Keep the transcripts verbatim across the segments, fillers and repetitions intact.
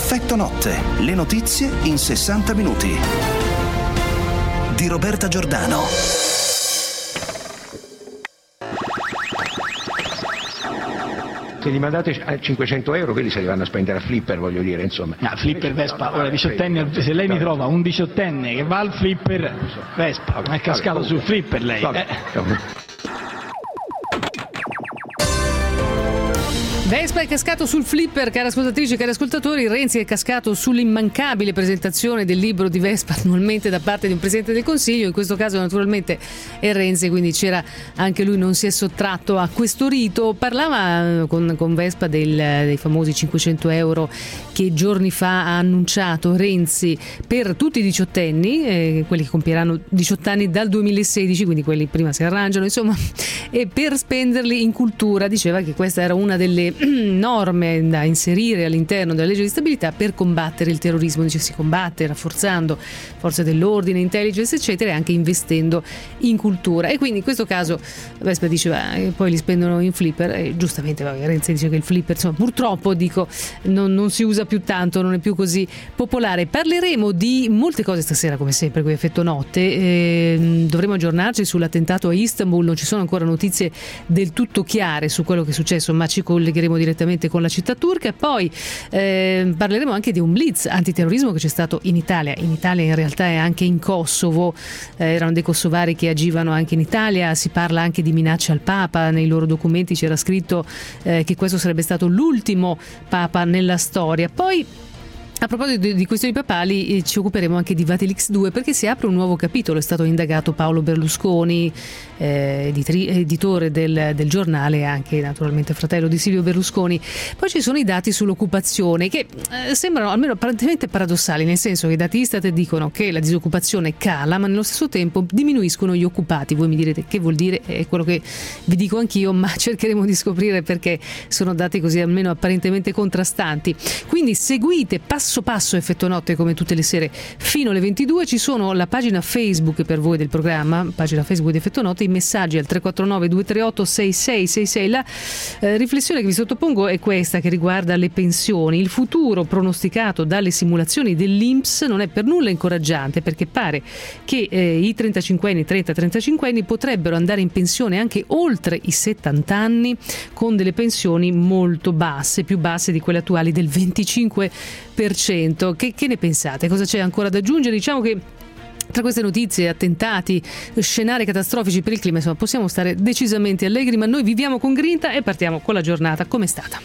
Effetto notte, le notizie in sessanta minuti. Di Roberta Giordano. Se gli mandate a cinquecento euro, quelli se li vanno a spendere a Flipper, voglio dire, insomma. No, Flipper Vespa, ora diciottenne, se lei mi trova un diciottenne che va al Flipper Vespa, è cascato sul Flipper lei. Eh. Vespa è cascato sul Flipper, care ascoltatrici e cari ascoltatori. Renzi è cascato sull'immancabile presentazione del libro di Vespa annualmente da parte di un Presidente del Consiglio. In questo caso naturalmente è Renzi, quindi c'era anche lui, non si è sottratto a questo rito. Parlava con, con Vespa del, dei famosi cinquecento euro che giorni fa ha annunciato Renzi per tutti i diciottenni, eh, quelli che compieranno diciotto anni dal duemilasedici, quindi quelli prima si arrangiano, insomma, e per spenderli in cultura. Diceva che questa era una delle norme da inserire all'interno della legge di stabilità per combattere il terrorismo. Dice, si combatte rafforzando forze dell'ordine, intelligence eccetera, e anche investendo in cultura. E quindi in questo caso Vespa diceva eh, poi li spendono in Flipper, e giustamente vabbè, Renzi dice che il Flipper, insomma, purtroppo dico non, non si usa più tanto, non è più così popolare. Parleremo di molte cose stasera, come sempre qui Effetto Notte. Eh, dovremo aggiornarci sull'attentato a Istanbul, non ci sono ancora notizie del tutto chiare su quello che è successo, ma ci collegheremo direttamente con la città turca. Poi eh, parleremo anche di un blitz antiterrorismo che c'è stato in Italia. In Italia in realtà è anche in Kosovo, eh, erano dei kosovari che agivano anche in Italia. Si parla anche di minacce al Papa, nei loro documenti c'era scritto eh, che questo sarebbe stato l'ultimo Papa nella storia. Poi a proposito di questioni papali, eh, ci occuperemo anche di Vatilix due, perché si apre un nuovo capitolo. È stato indagato Paolo Berlusconi, eh, editri- editore del, del giornale, anche naturalmente fratello di Silvio Berlusconi. Poi ci sono i dati sull'occupazione che eh, sembrano almeno apparentemente paradossali, nel senso che i dati Istat dicono che la disoccupazione cala, ma nello stesso tempo diminuiscono gli occupati. Voi mi direte che vuol dire, è quello che vi dico anch'io, ma cercheremo di scoprire perché sono dati così almeno apparentemente contrastanti. Quindi seguite passo passo passo Effetto Notte come tutte le sere fino alle ventidue. Ci sono la pagina Facebook per voi del programma, pagina Facebook di Effetto Notte, i messaggi al tre quattro nove due tre otto sei sei sei sei. La eh, riflessione che vi sottopongo è questa, che riguarda le pensioni. Il futuro pronosticato dalle simulazioni dell'I N P S non è per nulla incoraggiante, perché pare che eh, i trentacinquenni, trenta trentacinquenni potrebbero andare in pensione anche oltre i settanta anni con delle pensioni molto basse, più basse di quelle attuali del venticinque per cento. Che, che ne pensate? Cosa c'è ancora da aggiungere? Diciamo che tra queste notizie, attentati, scenari catastrofici per il clima, insomma, possiamo stare decisamente allegri, ma noi viviamo con grinta e partiamo con la giornata. Com'è stata?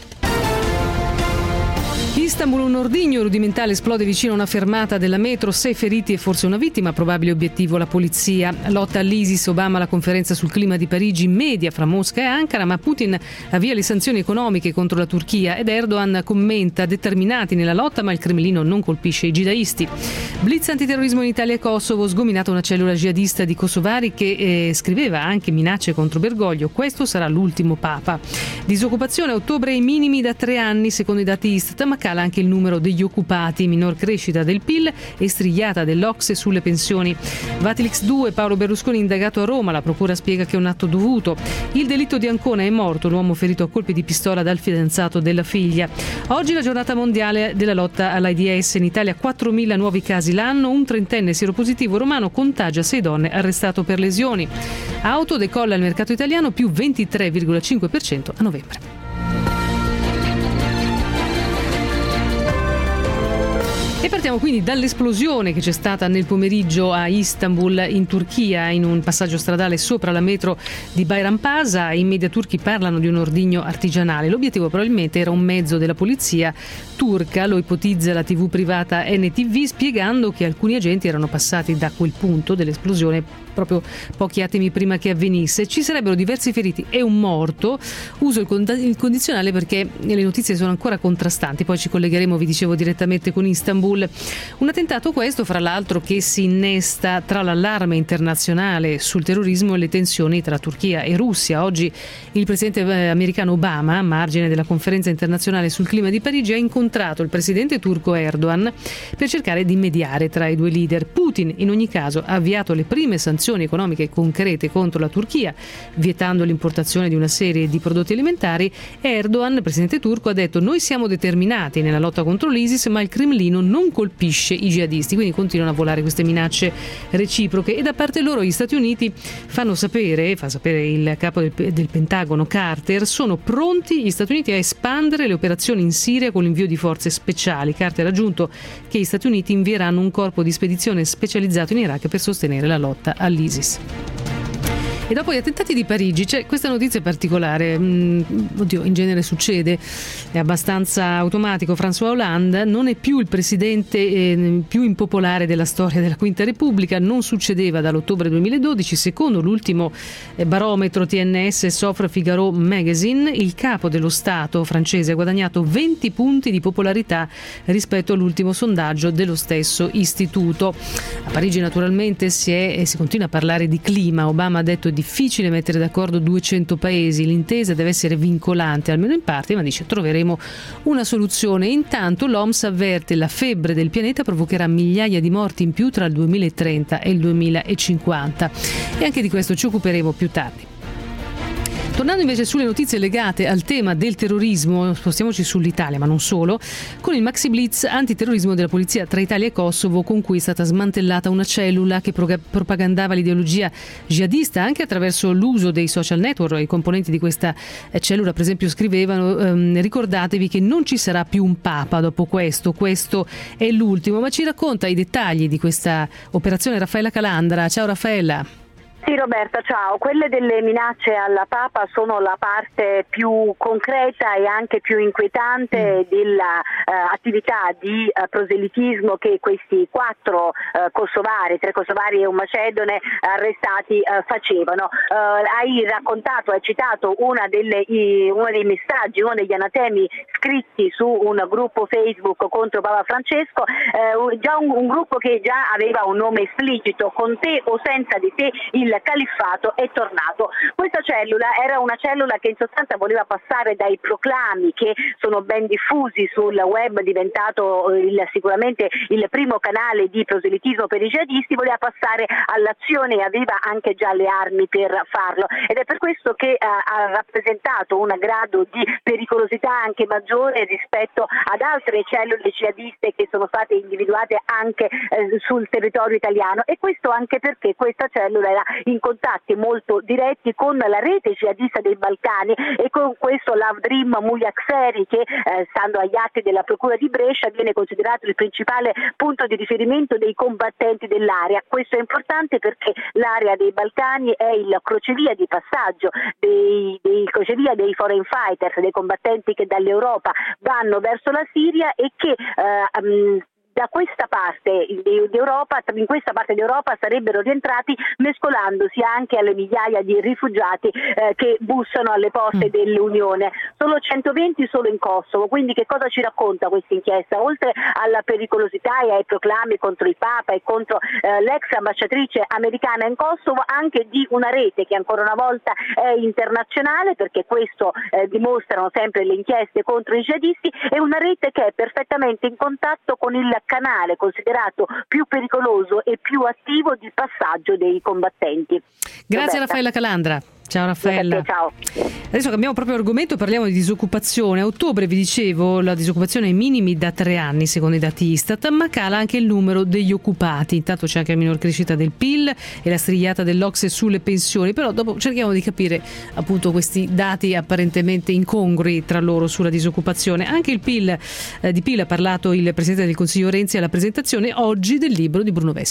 Istanbul, un ordigno rudimentale esplode vicino a una fermata della metro, sei feriti e forse una vittima, probabile obiettivo la polizia. Lotta all'ISIS, Obama alla conferenza sul clima di Parigi, media fra Mosca e Ankara, ma Putin avvia le sanzioni economiche contro la Turchia ed Erdogan commenta determinati nella lotta, ma il Cremlino non colpisce i jihadisti. Blitz antiterrorismo in Italia e Kosovo, sgominata una cellula jihadista di kosovari che eh, scriveva anche minacce contro Bergoglio, questo sarà l'ultimo Papa. Disoccupazione a ottobre ai minimi da tre anni secondo i dati Istat, ma cala anche il numero degli occupati, minor crescita del P I L e strigliata dell'O C S E sulle pensioni. Vatilix due, Paolo Berlusconi indagato a Roma, la procura spiega che è un atto dovuto. Il delitto di Ancona, è morto l'uomo ferito a colpi di pistola dal fidanzato della figlia. Oggi la giornata mondiale della lotta all'AIDS, in Italia quattromila nuovi casi l'anno, un trentenne sieropositivo romano contagia sei donne, arrestato per lesioni. Auto decolla il mercato italiano, più ventitré virgola cinque per cento a novembre. E partiamo quindi dall'esplosione che c'è stata nel pomeriggio a Istanbul, in Turchia, in un passaggio stradale sopra la metro di Bayrampaşa. I media turchi parlano di un ordigno artigianale. L'obiettivo probabilmente era un mezzo della polizia turca, lo ipotizza la tivù privata N T V, spiegando che alcuni agenti erano passati da quel punto dell'esplosione proprio pochi attimi prima che avvenisse. Ci sarebbero diversi feriti e un morto. Uso il, cond- il condizionale perché le notizie sono ancora contrastanti. Poi ci collegheremo, vi dicevo, direttamente con Istanbul. Istanbul. Un attentato questo, fra l'altro, che si innesta tra l'allarme internazionale sul terrorismo e le tensioni tra Turchia e Russia. Oggi il presidente americano Obama, a margine della conferenza internazionale sul clima di Parigi, ha incontrato il presidente turco Erdogan per cercare di mediare tra i due leader. Putin, in ogni caso, ha avviato le prime sanzioni economiche concrete contro la Turchia, vietando l'importazione di una serie di prodotti alimentari. Erdogan, presidente turco, ha detto: noi siamo determinati nella lotta contro l'ISIS, ma il Cremlino non colpisce i jihadisti. Quindi continuano a volare queste minacce reciproche, e da parte loro gli Stati Uniti fanno sapere, fa sapere il capo del, del Pentagono Carter, sono pronti gli Stati Uniti a espandere le operazioni in Siria con l'invio di forze speciali. Carter ha aggiunto che gli Stati Uniti invieranno un corpo di spedizione specializzato in Iraq per sostenere la lotta all'ISIS. E dopo gli attentati di Parigi c'è questa notizia particolare. Mm, oddio, in genere succede, è abbastanza automatico. François Hollande non è più il presidente eh, più impopolare della storia della Quinta Repubblica. Non succedeva dall'ottobre duemiladodici. Secondo l'ultimo eh, barometro T N S Sofra Figaro Magazine, il capo dello Stato francese ha guadagnato venti punti di popolarità rispetto all'ultimo sondaggio dello stesso istituto. A Parigi naturalmente si, è, si continua a parlare di clima. Obama ha detto: difficile mettere d'accordo duecento paesi, l'intesa deve essere vincolante almeno in parte, ma dice troveremo una soluzione. Intanto l'O M S avverte: la febbre del pianeta provocherà migliaia di morti in più tra il duemilatrenta e il duemilacinquanta, e anche di questo ci occuperemo più tardi. Tornando invece sulle notizie legate al tema del terrorismo, spostiamoci sull'Italia, ma non solo, con il Maxi Blitz antiterrorismo della polizia tra Italia e Kosovo, con cui è stata smantellata una cellula che propagandava l'ideologia jihadista anche attraverso l'uso dei social network. I componenti di questa cellula, per esempio, scrivevano ehm, ricordatevi che non ci sarà più un papa dopo questo, questo è l'ultimo. Ma ci racconta i dettagli di questa operazione Raffaella Calandra. Ciao Raffaella. Sì Roberta, ciao. Quelle delle minacce alla Papa sono la parte più concreta e anche più inquietante dell'attività uh, di uh, proselitismo che questi quattro uh, kosovari, tre kosovari e un macedone arrestati uh, facevano. Uh, hai raccontato, hai citato una delle, i, uno dei messaggi, uno degli anatemi scritti su un gruppo Facebook contro Papa Francesco, uh, già un, un gruppo che già aveva un nome esplicito: con te o senza di te il califfato è tornato. Questa cellula era una cellula che in sostanza voleva passare dai proclami che sono ben diffusi sul web, diventato il, sicuramente il primo canale di proselitismo per i jihadisti, voleva passare all'azione e aveva anche già le armi per farlo, ed è per questo che eh, ha rappresentato un grado di pericolosità anche maggiore rispetto ad altre cellule jihadiste che sono state individuate anche eh, sul territorio italiano, e questo anche perché questa cellula era in contatti molto diretti con la rete jihadista dei Balcani e con questo Lavdrim Mujakseri che, eh, stando agli atti della Procura di Brescia, viene considerato il principale punto di riferimento dei combattenti dell'area. Questo è importante perché l'area dei Balcani è il crocevia di passaggio dei, dei crocevia dei foreign fighters, dei combattenti che dall'Europa vanno verso la Siria e che eh, um, da questa parte d'Europa, in questa parte d'Europa sarebbero rientrati mescolandosi anche alle migliaia di rifugiati eh, che bussano alle porte mm. dell'Unione. Sono centoventi solo in Kosovo, quindi che cosa ci racconta questa inchiesta? Oltre alla pericolosità e ai proclami contro il Papa e contro eh, l'ex ambasciatrice americana in Kosovo, anche di una rete che ancora una volta è internazionale, perché questo eh, dimostrano sempre le inchieste contro i jihadisti, è una rete che è perfettamente in contatto con il canale considerato più pericoloso e più attivo di passaggio dei combattenti. Grazie Roberta. Raffaella Calandra. Ciao Raffaella. Ciao. Adesso cambiamo proprio argomento, parliamo di disoccupazione. A ottobre, vi dicevo, la disoccupazione è ai minimi da tre anni secondo i dati Istat, ma cala anche il numero degli occupati. Intanto c'è anche la minor crescita del P I L e la strigliata dell'O C S E sulle pensioni, però dopo cerchiamo di capire appunto questi dati apparentemente incongrui tra loro sulla disoccupazione. Anche il P I L, eh, di P I L ha parlato il Presidente del Consiglio Renzi alla presentazione oggi del libro di Bruno Vespa.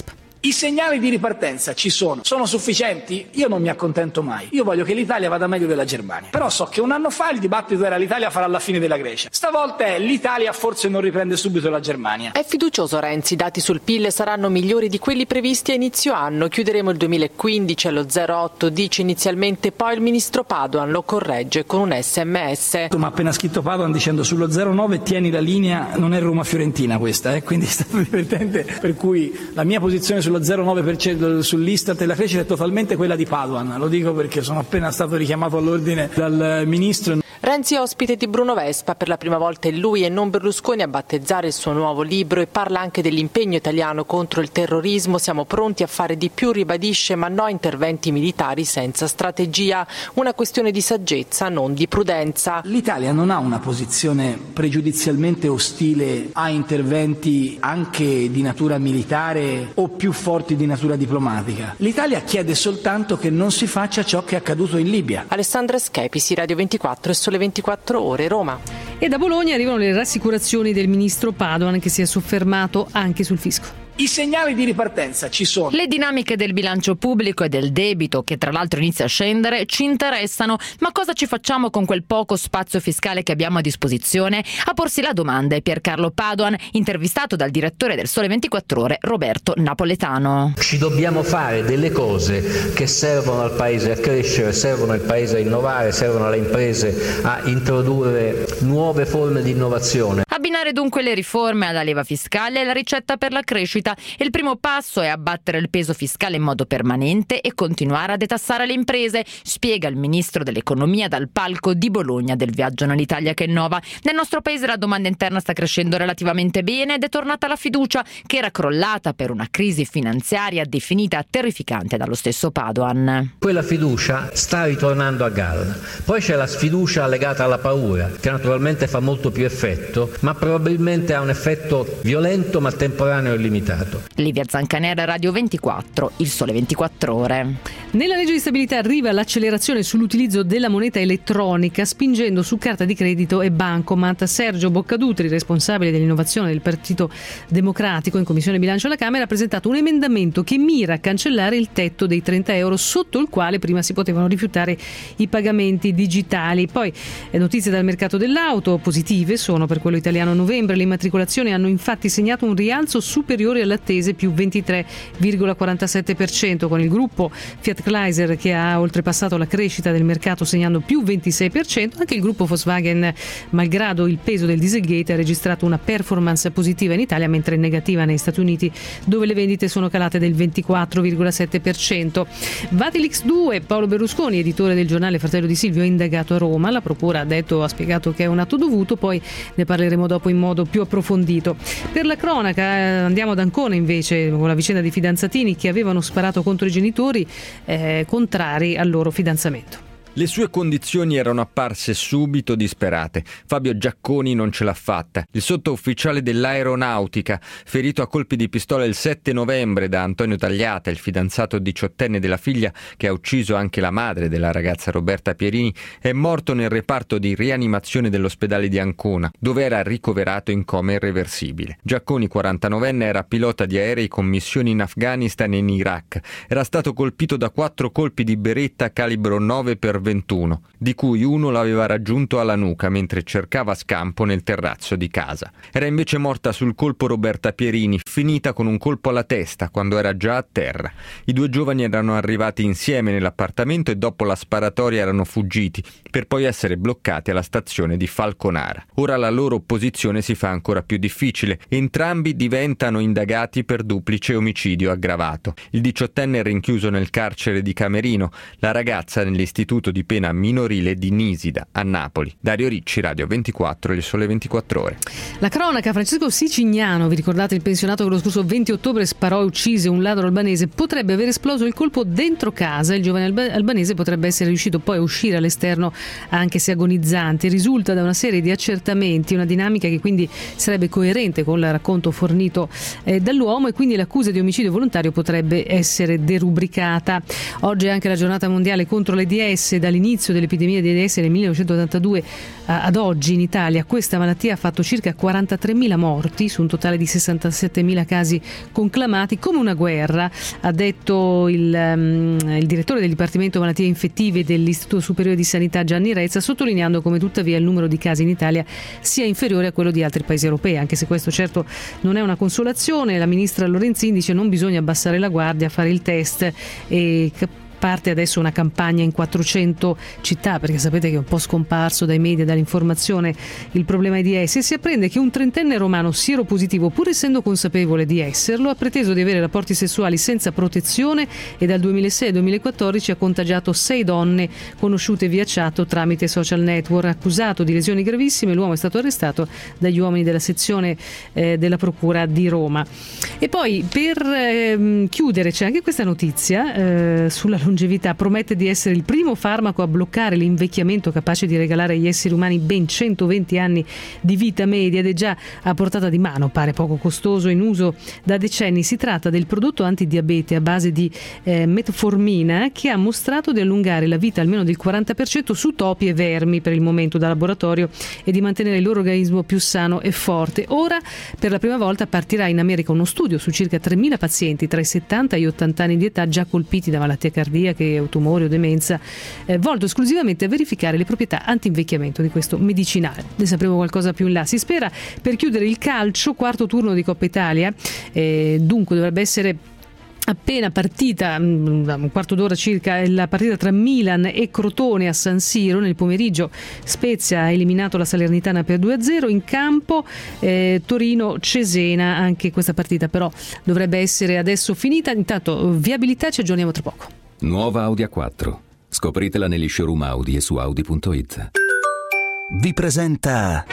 I segnali di ripartenza ci sono. Sono sufficienti? Io non mi accontento mai. Io voglio che l'Italia vada meglio della Germania. Però so che un anno fa il dibattito era l'Italia farà la fine della Grecia. Stavolta è l'Italia forse non riprende subito la Germania. È fiducioso Renzi, i dati sul P I L saranno migliori di quelli previsti a inizio anno. Chiuderemo il duemilaquindici allo zero virgola otto, dice inizialmente, poi il ministro Padoan lo corregge con un sms. Ma appena scritto Padoan dicendo sullo zero virgola nove tieni la linea, non è Roma-Fiorentina questa, eh? Quindi è stato divertente, per cui la mia posizione sullo zero virgola nove per cento sull'Istat e la crescita è totalmente quella di Padoan, lo dico perché sono appena stato richiamato all'ordine dal ministro. Renzi ospite di Bruno Vespa, per la prima volta è lui e non Berlusconi a battezzare il suo nuovo libro e parla anche dell'impegno italiano contro il terrorismo. Siamo pronti a fare di più, ribadisce, ma no interventi militari senza strategia, una questione di saggezza, non di prudenza. L'Italia non ha una posizione pregiudizialmente ostile a interventi anche di natura militare o più forti di natura diplomatica. L'Italia chiede soltanto che non si faccia ciò che è accaduto in Libia. Alessandra Schepisi, Radio ventiquattro e Sole ventiquattro Ore, Roma. E da Bologna arrivano le rassicurazioni del ministro Padoan, che si è soffermato anche sul fisco. I segnali di ripartenza ci sono. Le dinamiche del bilancio pubblico e del debito, che tra l'altro inizia a scendere, ci interessano, ma cosa ci facciamo con quel poco spazio fiscale che abbiamo a disposizione? A porsi la domanda è Piercarlo Padoan, intervistato dal direttore del Sole ventiquattro Ore, Roberto Napoletano. Ci dobbiamo fare delle cose che servono al Paese a crescere, servono al Paese a innovare, servono alle imprese a introdurre nuove forme di innovazione. Abbinare dunque le riforme alla leva fiscale è la ricetta per la crescita. Il primo passo è abbattere il peso fiscale in modo permanente e continuare a detassare le imprese, spiega il ministro dell'economia dal palco di Bologna del viaggio nell'Italia che innova. Nel nostro paese la domanda interna sta crescendo relativamente bene ed è tornata la fiducia, che era crollata per una crisi finanziaria definita terrificante dallo stesso Padoan. Quella fiducia sta ritornando a galla. Poi c'è la sfiducia legata alla paura, che naturalmente fa molto più effetto, ma probabilmente ha un effetto violento ma temporaneo e limitato. Livia Zancanera, Radio ventiquattro, il Sole ventiquattro Ore. Nella legge di stabilità arriva l'accelerazione sull'utilizzo della moneta elettronica, spingendo su carta di credito e bancomat. Sergio Boccadutri, responsabile dell'innovazione del Partito Democratico in Commissione Bilancio alla Camera, ha presentato un emendamento che mira a cancellare il tetto dei trenta euro sotto il quale prima si potevano rifiutare i pagamenti digitali. Poi eh, notizie dal mercato dell'auto positive sono per quello italiano a novembre. Le immatricolazioni hanno infatti segnato un rialzo superiore alle attese, più ventitré virgola quarantasette per cento, con il gruppo Fiat Chrysler che ha oltrepassato la crescita del mercato segnando più ventisei per cento. Anche il gruppo Volkswagen, malgrado il peso del Dieselgate, ha registrato una performance positiva in Italia, mentre negativa negli Stati Uniti, dove le vendite sono calate del ventiquattro virgola sette per cento. Vatilix due, Paolo Berlusconi, editore del giornale Fratello di Silvio, è indagato a Roma. La procura ha detto, ha spiegato che è un atto dovuto, poi ne parleremo dopo in modo più approfondito. Per la cronaca andiamo ad Ancona invece, con la vicenda di fidanzatini che avevano sparato contro i genitori eh, contrari al loro fidanzamento. Le sue condizioni erano apparse subito disperate. Fabio Giacconi non ce l'ha fatta. Il sottufficiale dell'aeronautica, ferito a colpi di pistola il sette novembre da Antonio Tagliata, il fidanzato diciottenne della figlia che ha ucciso anche la madre della ragazza Roberta Pierini, è morto nel reparto di rianimazione dell'ospedale di Ancona, dove era ricoverato in coma irreversibile. Giacconi, quarantanovenne, era pilota di aerei con missioni in Afghanistan e in Iraq. Era stato colpito da quattro colpi di beretta calibro nove per ventuno, di cui uno l'aveva raggiunto alla nuca mentre cercava scampo nel terrazzo di casa. Era invece morta sul colpo Roberta Pierini, finita con un colpo alla testa quando era già a terra. I due giovani erano arrivati insieme nell'appartamento e dopo la sparatoria erano fuggiti, per poi essere bloccati alla stazione di Falconara. Ora la loro posizione si fa ancora più difficile. Entrambi diventano indagati per duplice omicidio aggravato. Il diciottenne è rinchiuso nel carcere di Camerino, la ragazza nell'istituto di pena minorile di Nisida, a Napoli. Dario Ricci, Radio ventiquattro, il Sole ventiquattro Ore. La cronaca, Francesco Sicignano, vi ricordate il pensionato che lo scorso venti ottobre sparò e uccise un ladro albanese, potrebbe aver esploso il colpo dentro casa. Il giovane alba- albanese potrebbe essere riuscito poi a uscire all'esterno anche se agonizzante. Risulta da una serie di accertamenti, una dinamica che quindi sarebbe coerente con il racconto fornito eh, dall'uomo, e quindi l'accusa di omicidio volontario potrebbe essere derubricata. Oggi è anche la giornata mondiale contro l'AIDS. dall'inizio dell'epidemia di AIDS nel millenovecentottantadue ad oggi in Italia questa malattia ha fatto circa quarantatremila morti su un totale di sessantasettemila casi conclamati, come una guerra, ha detto il, um, il direttore del Dipartimento Malattie Infettive dell'Istituto Superiore di Sanità Gianni Rezza, sottolineando come tuttavia il numero di casi in Italia sia inferiore a quello di altri paesi europei, anche se questo certo non è una consolazione. La ministra Lorenzin dice non bisogna abbassare la guardia, fare il test e parte adesso una campagna in quattrocento città, perché sapete che è un po' scomparso dai media, dall'informazione il problema di AIDS, e si apprende che un trentenne romano sieropositivo, pur essendo consapevole di esserlo, ha preteso di avere rapporti sessuali senza protezione e dal duemilasei al duemilaquattordici ha contagiato sei donne conosciute via chat tramite social network. Accusato di lesioni gravissime, l'uomo è stato arrestato dagli uomini della sezione eh, della Procura di Roma. E poi per eh, chiudere c'è anche questa notizia eh, sulla longevità. Promette di essere il primo farmaco a bloccare l'invecchiamento, capace di regalare agli esseri umani ben centoventi anni di vita media, ed è già a portata di mano, pare poco costoso, in uso da decenni. Si tratta del prodotto antidiabete a base di eh, metformina, che ha mostrato di allungare la vita almeno del quaranta per cento su topi e vermi per il momento da laboratorio e di mantenere il loro organismo più sano e forte. Ora per la prima volta partirà in America uno studio su circa tremila pazienti tra i settanta e gli ottanta anni di età già colpiti da malattie cardiache, che tumori o demenza, eh, volto esclusivamente a verificare le proprietà anti-invecchiamento di questo medicinale. Ne sapremo qualcosa più in là. Si spera per chiudere il calcio, quarto turno di Coppa Italia, eh, dunque dovrebbe essere appena partita, un quarto d'ora circa, la partita tra Milan e Crotone a San Siro. Nel pomeriggio Spezia ha eliminato la Salernitana per due a zero. In campo eh, Torino-Cesena, anche questa partita però dovrebbe essere adesso finita. Intanto viabilità, ci aggiorniamo tra poco. Nuova Audi A quattro. Scopritela negli showroom Audi e su Audi punto it. Vi presenta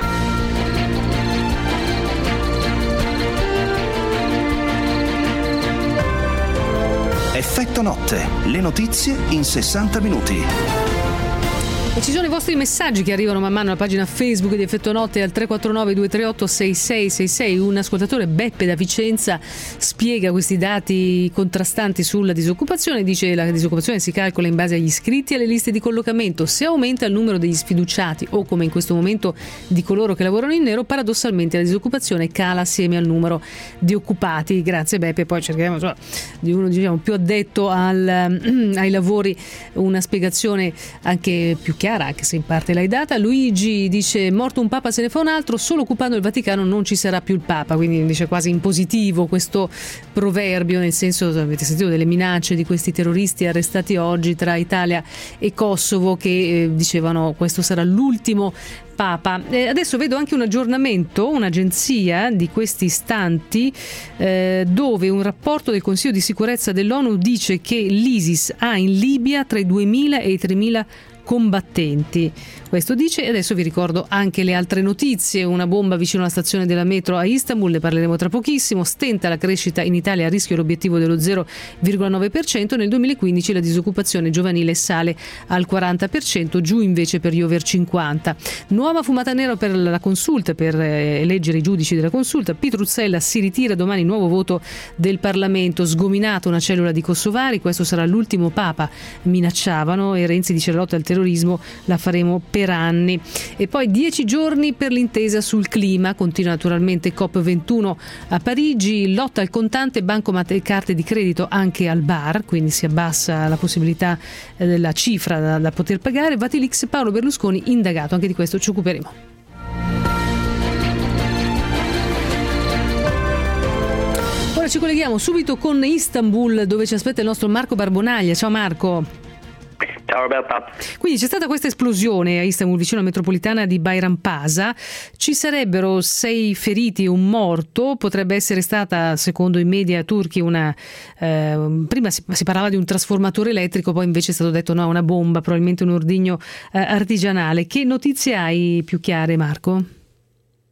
Effetto Notte, le notizie in sessanta minuti. E ci sono i vostri messaggi che arrivano man mano alla pagina Facebook di Effetto Notte al tre quattro nove due tre otto sei sei sei sei. Un ascoltatore, Beppe da Vicenza, spiega questi dati contrastanti sulla disoccupazione. Dice che la disoccupazione si calcola in base agli iscritti alle liste di collocamento. Se aumenta il numero degli sfiduciati o, come in questo momento, di coloro che lavorano in nero, paradossalmente la disoccupazione cala assieme al numero di occupati. Grazie Beppe. Poi cerchiamo insomma, di uno diciamo, più addetto al, ai lavori una spiegazione anche più chiara, anche se in parte l'hai data. Luigi dice: morto un papa se ne fa un altro, solo occupando il Vaticano non ci sarà più il papa. Quindi dice quasi in positivo questo proverbio, nel senso, avete sentito delle minacce di questi terroristi arrestati oggi tra Italia e Kosovo, che eh, dicevano questo sarà l'ultimo Papa. Eh, adesso vedo anche un aggiornamento, un'agenzia di questi istanti, eh, dove un rapporto del Consiglio di sicurezza dell'ONU dice che l'ISIS ha in Libia tra i duemila e i tremila combattenti. Questo dice. E adesso vi ricordo anche le altre notizie. Una bomba vicino alla stazione della metro a Istanbul, ne parleremo tra pochissimo. Stenta la crescita in Italia, a rischio l'obiettivo dello zero virgola nove per cento. Nel duemilaquindici la disoccupazione giovanile sale al quaranta per cento, giù invece per gli over cinquanta. Nuova fumata nera per la consulta, per eleggere i giudici della consulta. Pitruzzella si ritira, domani nuovo voto del Parlamento. Sgominata una cellula di kosovari, questo sarà l'ultimo papa, minacciavano, e Renzi dice: la lotta al terrorismo la faremo per anni. E poi dieci giorni per l'intesa sul clima. Continua naturalmente COP ventuno a Parigi. Lotta al contante, bancomat e carte di credito anche al bar, quindi si abbassa la possibilità della cifra da, da poter pagare. Vatilix, Paolo Berlusconi indagato, anche di questo ci occuperemo. Ora ci colleghiamo subito con Istanbul, dove ci aspetta il nostro Marco Barbonaglia. Ciao Marco. Ciao Roberta. Quindi c'è stata questa esplosione a Istanbul, vicino alla metropolitana di Bayrampaşa. Ci sarebbero sei feriti e un morto. Potrebbe essere stata, secondo i media turchi, una eh, prima si, si parlava di un trasformatore elettrico, poi invece è stato detto no, una bomba, probabilmente un ordigno eh, artigianale. Che notizie hai più chiare, Marco?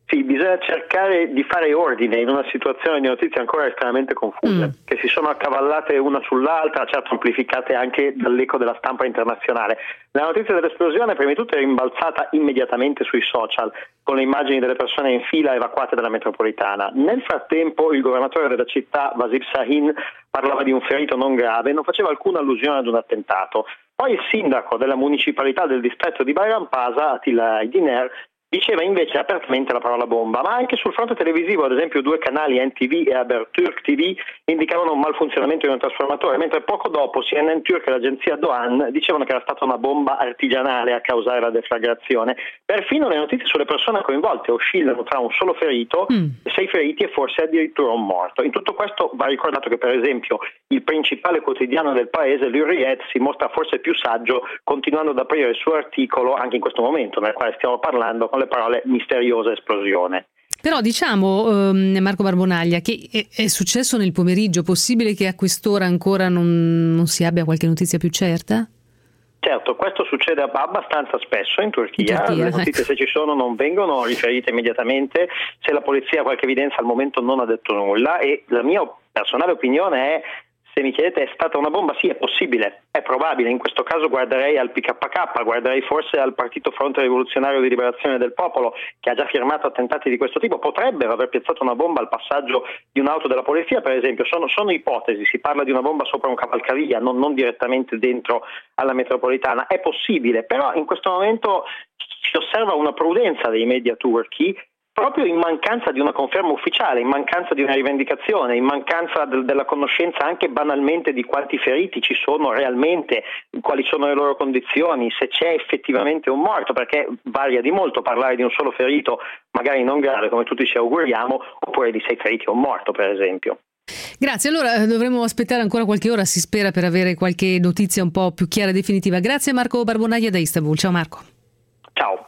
Sì, bisogna cercare di fare ordine in una situazione di notizie ancora estremamente confuse, mm. che si sono accavallate una sull'altra, certo amplificate anche dall'eco della stampa internazionale. La notizia dell'esplosione prima di tutto è rimbalzata immediatamente sui social, con le immagini delle persone in fila evacuate dalla metropolitana. Nel frattempo il governatore della città, Vasif Sahin, parlava di un ferito non grave e non faceva alcuna allusione ad un attentato. Poi il sindaco della municipalità del distretto di Bayrampaşa, Atilla Aydiner, diceva invece apertamente la parola bomba, ma anche sul fronte televisivo, ad esempio due canali N T V e Haberturk T V indicavano un malfunzionamento di un trasformatore, mentre poco dopo C N N Turk e l'agenzia Doğan dicevano che era stata una bomba artigianale a causare la deflagrazione. Perfino le notizie sulle persone coinvolte oscillano tra un solo ferito, mm. sei feriti e forse addirittura un morto. In tutto questo va ricordato che per esempio il principale quotidiano del paese, l'Hurriyet, si mostra forse più saggio, continuando ad aprire il suo articolo anche in questo momento nel quale stiamo parlando con le parole misteriosa esplosione. Però diciamo, ehm, Marco Barbonaglia, che è, è successo nel pomeriggio, possibile che a quest'ora ancora non, non si abbia qualche notizia più certa? Certo, questo succede abbastanza spesso in Turchia, in Turchia le notizie ecco. se ci sono non vengono riferite immediatamente, se la polizia ha qualche evidenza al momento non ha detto nulla e la mia personale opinione è: se mi chiedete è stata una bomba, sì, è possibile, è probabile. In questo caso guarderei al P K K, guarderei forse al Partito Fronte Rivoluzionario di Liberazione del Popolo, che ha già firmato attentati di questo tipo. Potrebbero aver piazzato una bomba al passaggio di un'auto della polizia, per esempio. Sono, sono ipotesi, si parla di una bomba sopra un cavalcavia, non, non direttamente dentro alla metropolitana. È possibile, però in questo momento si osserva una prudenza dei media turchi, proprio in mancanza di una conferma ufficiale, in mancanza di una rivendicazione, in mancanza de- della conoscenza anche banalmente di quanti feriti ci sono realmente, quali sono le loro condizioni, se c'è effettivamente un morto, perché varia di molto parlare di un solo ferito, magari non grave come tutti ci auguriamo, oppure di sei feriti e un morto per esempio. Grazie, allora dovremo aspettare ancora qualche ora, si spera, per avere qualche notizia un po' più chiara e definitiva. Grazie Marco Barbonaglia da Istanbul. Ciao Marco. Ciao.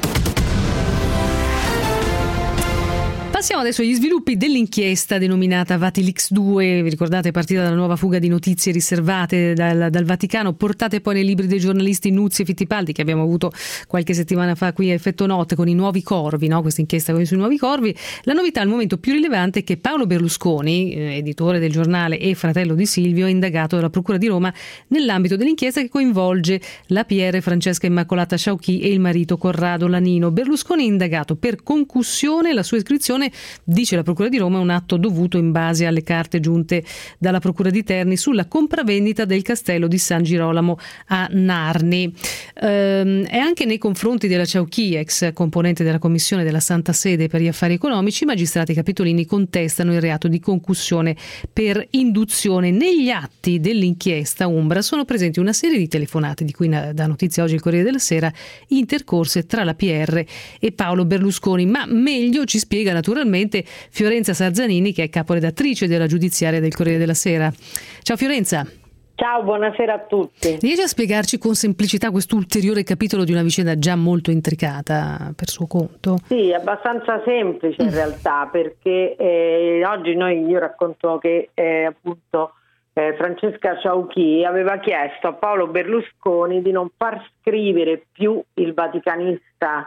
Passiamo adesso agli sviluppi dell'inchiesta denominata Vatilix due. Vi ricordate, è partita dalla nuova fuga di notizie riservate dal, dal Vaticano, portate poi nei libri dei giornalisti Nuzzi e Fittipaldi, che abbiamo avuto qualche settimana fa qui a Effetto Notte con i nuovi corvi, no? Questa inchiesta sui nuovi corvi. La novità al momento più rilevante è che Paolo Berlusconi, eh, editore del giornale e fratello di Silvio, è indagato dalla Procura di Roma nell'ambito dell'inchiesta che coinvolge la P R Francesca Immacolata Sciauchi e il marito Corrado Lanino. Berlusconi è indagato per concussione, la sua iscrizione, dice la Procura di Roma, è un atto dovuto in base alle carte giunte dalla Procura di Terni sulla compravendita del castello di San Girolamo a Narni. Ehm, e anche nei confronti della Sciauchi, ex componente della Commissione della Santa Sede per gli affari economici, i magistrati capitolini contestano il reato di concussione per induzione. Negli atti dell'inchiesta Umbra sono presenti una serie di telefonate, di cui dà notizia oggi il Corriere della Sera, intercorse tra la P R e Paolo Berlusconi, ma meglio ci spiega naturalmente Fiorenza Sarzanini, che è caporedattrice della giudiziaria del Corriere della Sera. Ciao Fiorenza. Ciao, buonasera a tutti. Riesci a spiegarci con semplicità quest'ulteriore capitolo di una vicenda già molto intricata per suo conto? Sì, abbastanza semplice in realtà, perché eh, oggi noi io racconto che eh, appunto eh, Francesca Sciauchi aveva chiesto a Paolo Berlusconi di non far scrivere più il vaticanista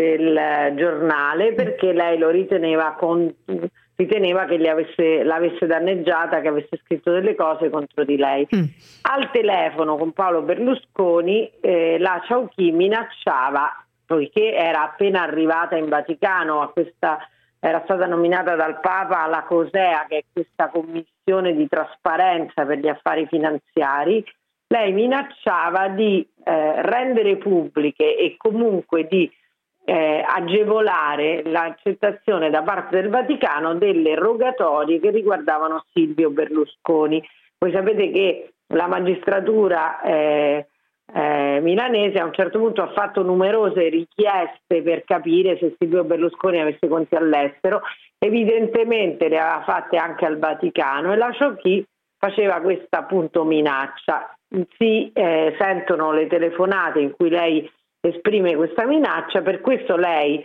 del giornale, perché lei lo riteneva con, riteneva che le avesse, l'avesse danneggiata, che avesse scritto delle cose contro di lei. Mm. Al telefono con Paolo Berlusconi eh, la Sciauchi minacciava, poiché era appena arrivata in Vaticano, a questa, era stata nominata dal Papa alla COSEA, che è questa commissione di trasparenza per gli affari finanziari. Lei minacciava di eh, rendere pubbliche e comunque di Eh, agevolare l'accettazione da parte del Vaticano delle rogatorie che riguardavano Silvio Berlusconi. Voi sapete che la magistratura eh, eh, milanese a un certo punto ha fatto numerose richieste per capire se Silvio Berlusconi avesse conti all'estero, evidentemente le aveva fatte anche al Vaticano, e la Sciauchi faceva questa appunto minaccia. Si eh, sentono le telefonate in cui lei esprime questa minaccia, per questo lei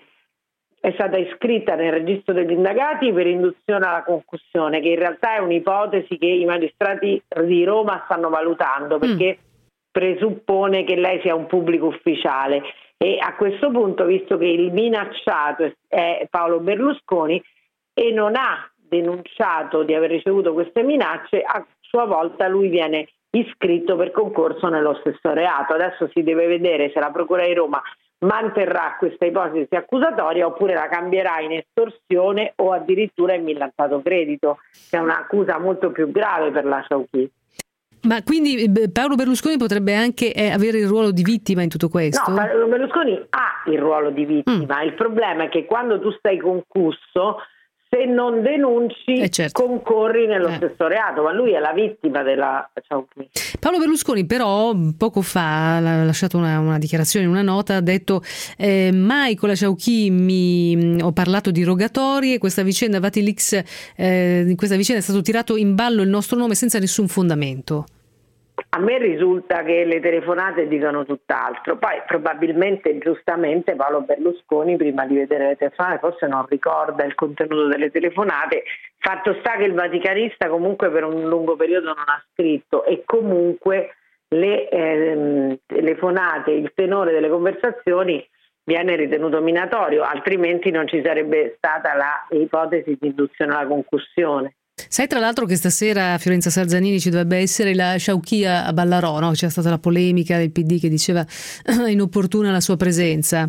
è stata iscritta nel registro degli indagati per induzione alla concussione, che in realtà è un'ipotesi che i magistrati di Roma stanno valutando, perché mm. presuppone che lei sia un pubblico ufficiale, E a questo punto, visto che il minacciato è Paolo Berlusconi e non ha denunciato di aver ricevuto queste minacce, a sua volta lui viene iscritto per concorso nello stesso reato. Adesso si deve vedere se la Procura di Roma manterrà questa ipotesi accusatoria oppure la cambierà in estorsione o addirittura in millantato credito, che è un'accusa molto più grave per la Sciauchi. Ma quindi Paolo Berlusconi potrebbe anche eh, avere il ruolo di vittima in tutto questo? No, Paolo Berlusconi ha il ruolo di vittima. Mm. Il problema è che quando tu stai concusso, se non denunci, eh certo. concorri nello eh. stesso reato, ma lui è la vittima della Sciauchi. Paolo Berlusconi però poco fa ha lasciato una, una dichiarazione, una nota, ha detto eh, mai con la Sciauchi mi ho parlato di rogatorie, questa vicenda Vatilix, eh, in questa vicenda è stato tirato in ballo il nostro nome senza nessun fondamento. A me risulta che le telefonate dicano tutt'altro, poi probabilmente giustamente Paolo Berlusconi prima di vedere le telefonate forse non ricorda il contenuto delle telefonate, fatto sta che il vaticanista comunque per un lungo periodo non ha scritto e comunque le eh, telefonate, il tenore delle conversazioni viene ritenuto minatorio, altrimenti non ci sarebbe stata la ipotesi di induzione alla concussione. Sai tra l'altro che stasera a Fiorenza Sarzanini ci dovrebbe essere la Sciauchi a Ballarò, no? C'è stata la polemica del P D che diceva inopportuna la sua presenza.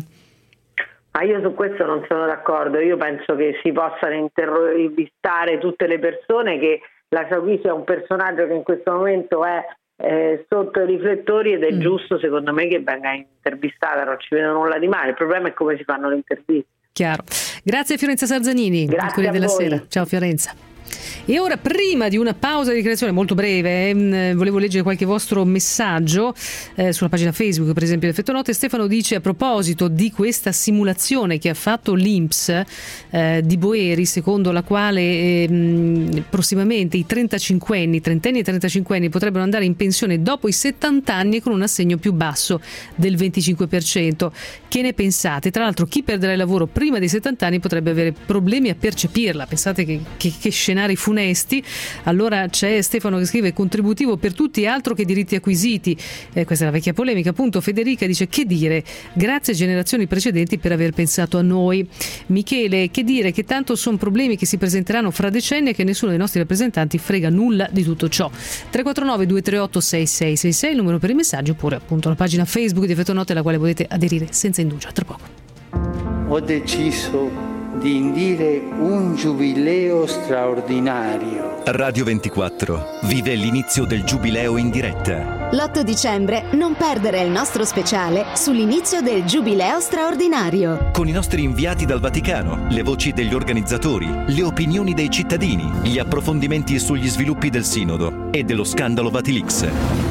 Ma io su questo non sono d'accordo, io penso che si possano intervistare tutte le persone, che la Sciauchi sia un personaggio che in questo momento è eh, sotto i riflettori ed è mm. giusto secondo me che venga intervistata, non ci vedo nulla di male, il problema è come si fanno le interviste. Chiaro. Grazie Fiorenza Sarzanini, grazie a della voi. Sera. Ciao Fiorenza. E ora, prima di una pausa di ricreazione molto breve, eh, volevo leggere qualche vostro messaggio eh, sulla pagina Facebook, per esempio Effetto Notte. Stefano dice, a proposito di questa simulazione che ha fatto l'I N P S eh, di Boeri, secondo la quale eh, prossimamente i trentacinquenni, trentenni e trentacinquenni potrebbero andare in pensione dopo i settanta anni con un assegno più basso del venticinque per cento. Che ne pensate? Tra l'altro chi perderà il lavoro prima dei settanta anni potrebbe avere problemi a percepirla. Pensate che, che, che scenari funesti. Allora c'è Stefano che scrive contributivo per tutti, altro che diritti acquisiti. Eh, questa è la vecchia polemica. Appunto Federica dice che dire, grazie generazioni precedenti per aver pensato a noi. Michele, che dire, che tanto sono problemi che si presenteranno fra decenni e che nessuno dei nostri rappresentanti frega nulla di tutto ciò. tre quattro nove due tre otto sei sei sei sei il numero per i messaggi, oppure appunto la pagina Facebook di Effetto Notte alla quale potete aderire senza indugio. A tra poco. Ho deciso di indire un giubileo straordinario. Radio ventiquattro vive l'inizio del giubileo in diretta. L'otto dicembre non perdere il nostro speciale sull'inizio del giubileo straordinario. Con i nostri inviati dal Vaticano, le voci degli organizzatori, le opinioni dei cittadini, gli approfondimenti sugli sviluppi del Sinodo e dello scandalo Vatilix.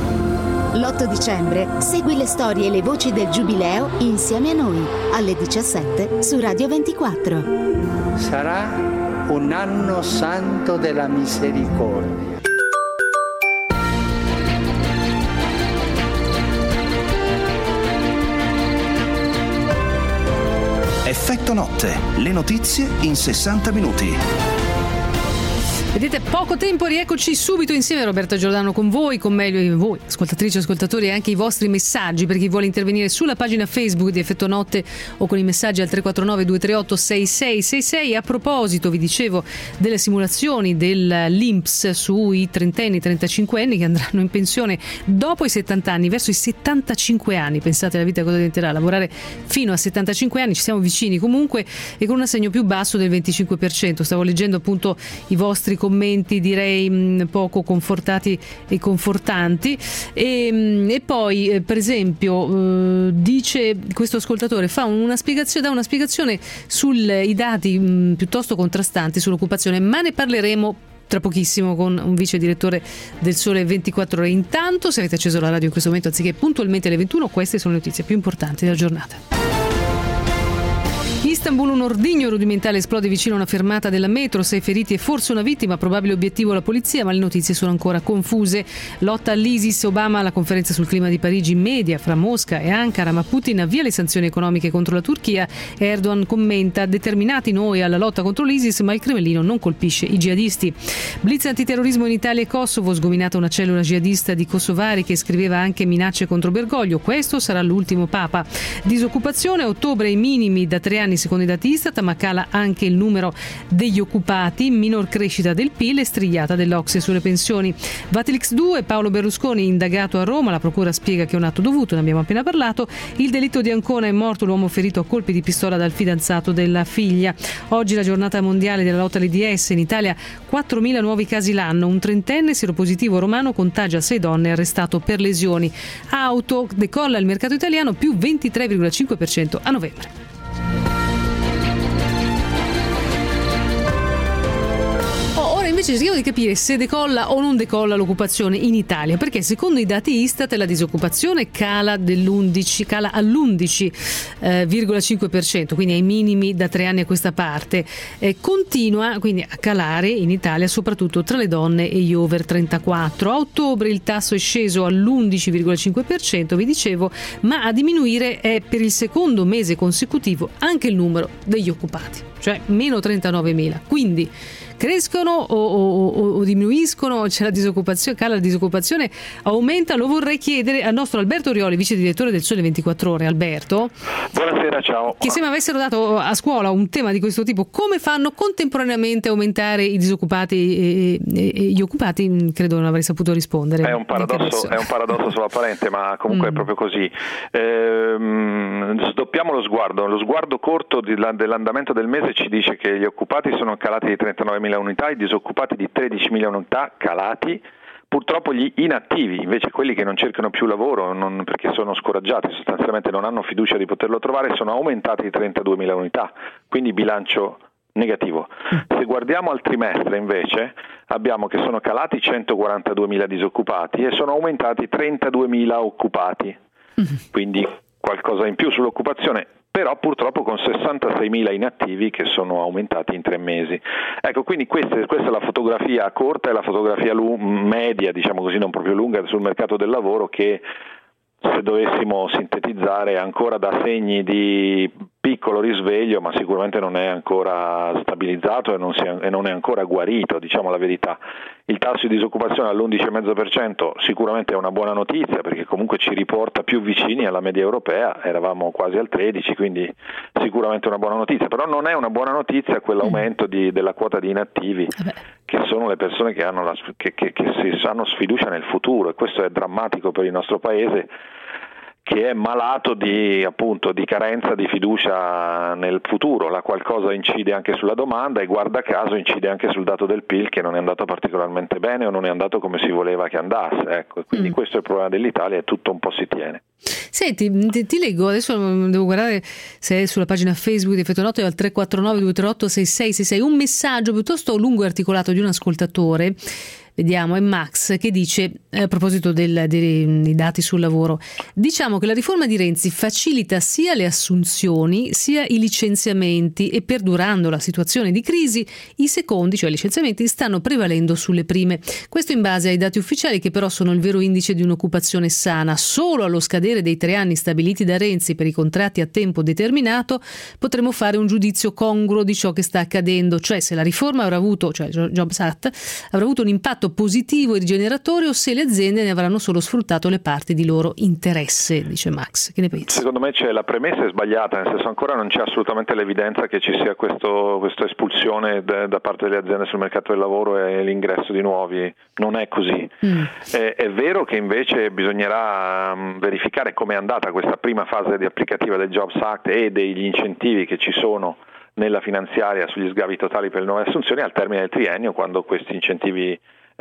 L'otto dicembre segui le storie e le voci del Giubileo insieme a noi, alle diciassette su Radio ventiquattro. Sarà un anno santo della misericordia. Effetto Notte, le notizie in sessanta minuti. Vedete, poco tempo, rieccoci subito insieme. Roberta Giordano con voi, con me voi, ascoltatrici e ascoltatori, e anche i vostri messaggi per chi vuole intervenire sulla pagina Facebook di Effetto Notte o con i messaggi al tre quattro nove due tre otto sei sei sei sei. A proposito, vi dicevo delle simulazioni dell'I N P S sui trentenni, trentacinquenni che andranno in pensione dopo i settanta anni, verso i settantacinque anni. Pensate alla vita cosa diventerà, lavorare fino a settantacinque anni, ci siamo vicini comunque, e con un assegno più basso del venticinque per cento. Stavo leggendo appunto i vostri commenti, direi mh, poco confortati e confortanti, e, mh, e poi eh, per esempio eh, dice questo ascoltatore, fa una spiegazione, dà una spiegazione sui dati mh, piuttosto contrastanti sull'occupazione, ma ne parleremo tra pochissimo con un vice direttore del Sole ventiquattro Ore. Intanto, se avete acceso la radio in questo momento anziché puntualmente alle ventuno, queste sono le notizie più importanti della giornata. Istanbul un ordigno rudimentale esplode vicino a una fermata della metro, sei feriti e forse una vittima, probabile obiettivo la polizia, ma le notizie sono ancora confuse. Lotta all'ISIS, Obama alla conferenza sul clima di Parigi, media fra Mosca e Ankara, ma Putin avvia le sanzioni economiche contro la Turchia. Erdogan commenta: determinati noi alla lotta contro l'ISIS, ma il Cremlino non colpisce i jihadisti. Blitz antiterrorismo in Italia e Kosovo, sgominata una cellula jihadista di kosovari che scriveva anche minacce contro Bergoglio, questo sarà l'ultimo papa. Disoccupazione, a ottobre i minimi da tre anni secondo i dati Istat, ma cala anche il numero degli occupati, minor crescita del P I L e strigliata dell'Ocse sulle pensioni. Vatilix due, Paolo Berlusconi indagato a Roma, la procura spiega che è un atto dovuto, ne abbiamo appena parlato. Il delitto di Ancona, è morto l'uomo ferito a colpi di pistola dal fidanzato della figlia. Oggi la giornata mondiale della lotta all'AIDS, in Italia quattromila nuovi casi l'anno, un trentenne seropositivo romano contagia sei donne, arrestato per lesioni. Auto, decolla il mercato italiano, più ventitré virgola cinque per cento a novembre. Invece cerchiamo di capire se decolla o non decolla l'occupazione in Italia, perché secondo i dati Istat la disoccupazione cala dell'undici, cala all'undici virgola cinque per cento, quindi ai minimi da tre anni a questa parte. Eh, continua quindi a calare in Italia, soprattutto tra le donne e gli over trentaquattro. A ottobre il tasso è sceso all'undici virgola cinque per cento, vi dicevo, ma a diminuire è per il secondo mese consecutivo anche il numero degli occupati, cioè meno trentanovemila. Quindi crescono o, o, o, o diminuiscono, c'è la disoccupazione, cala la disoccupazione, aumenta? Lo vorrei chiedere al nostro Alberto Rioli, vice direttore del Sole ventiquattro Ore. Alberto, buonasera, ciao. Che se mi avessero dato a scuola un tema di questo tipo, come fanno contemporaneamente a aumentare i disoccupati e, e, e gli occupati, credo non avrei saputo rispondere. È un paradosso, è un paradosso solo apparente, ma comunque mm. è proprio così. Ehm, sdoppiamo lo sguardo, lo sguardo corto dell'andamento del mese ci dice che gli occupati sono calati di trentanovemila unità, i disoccupati di tredicimila unità calati. Purtroppo gli inattivi, invece quelli che non cercano più lavoro non, perché sono scoraggiati, sostanzialmente non hanno fiducia di poterlo trovare, sono aumentati di trentaduemila unità, quindi bilancio negativo. Se guardiamo al trimestre invece abbiamo che sono calati centoquarantaduemila disoccupati e sono aumentati trentaduemila occupati, quindi qualcosa in più sull'occupazione, però purtroppo con sessantaseimila inattivi che sono aumentati in tre mesi. Ecco, quindi questa, questa è la fotografia corta e la fotografia lu- media, diciamo così, non proprio lunga, sul mercato del lavoro, che se dovessimo sintetizzare ancora dà segni di piccolo risveglio, ma sicuramente non è ancora stabilizzato e non, si è, e non è ancora guarito, diciamo la verità. Il tasso di disoccupazione all'undici virgola cinque per cento sicuramente è una buona notizia, perché comunque ci riporta più vicini alla media europea, eravamo quasi al tredici, quindi sicuramente una buona notizia, però non è una buona notizia quell'aumento di, della quota di inattivi, che sono le persone che, hanno la, che, che, che si hanno sfiducia nel futuro, e questo è drammatico per il nostro Paese, che è malato di, appunto, di carenza di fiducia nel futuro. La qualcosa incide anche sulla domanda e guarda caso incide anche sul dato del P I L, che non è andato particolarmente bene o non è andato come si voleva che andasse, ecco. Quindi mm. questo è il problema dell'Italia e tutto un po' si tiene. Senti, ti, ti leggo, adesso devo guardare se è sulla pagina Facebook di Effetto Notte al tre quattro nove due tre otto sei sei sei sei, un messaggio piuttosto lungo e articolato di un ascoltatore. Vediamo, è Max che dice, a proposito del, dei, dei dati sul lavoro, diciamo che la riforma di Renzi facilita sia le assunzioni sia i licenziamenti, e perdurando la situazione di crisi i secondi, cioè i licenziamenti, stanno prevalendo sulle prime. Questo in base ai dati ufficiali, che però sono il vero indice di un'occupazione sana. Solo allo scadere dei tre anni stabiliti da Renzi per i contratti a tempo determinato potremo fare un giudizio congruo di ciò che sta accadendo, cioè se la riforma avrà avuto, cioè il Jobs Act, avrà avuto un impatto positivo e rigeneratore o se le aziende ne avranno solo sfruttato le parti di loro interesse, dice Max. Che ne pensi? Secondo me c'è, la premessa è sbagliata, nel senso ancora non c'è assolutamente l'evidenza che ci sia questo, questa espulsione de, da parte delle aziende sul mercato del lavoro e l'ingresso di nuovi. Non è così. Mm. È, è vero che invece bisognerà um, verificare come è andata questa prima fase di applicativa del Jobs Act e degli incentivi che ci sono nella finanziaria sugli sgravi totali per le nuove assunzioni al termine del triennio, quando questi incentivi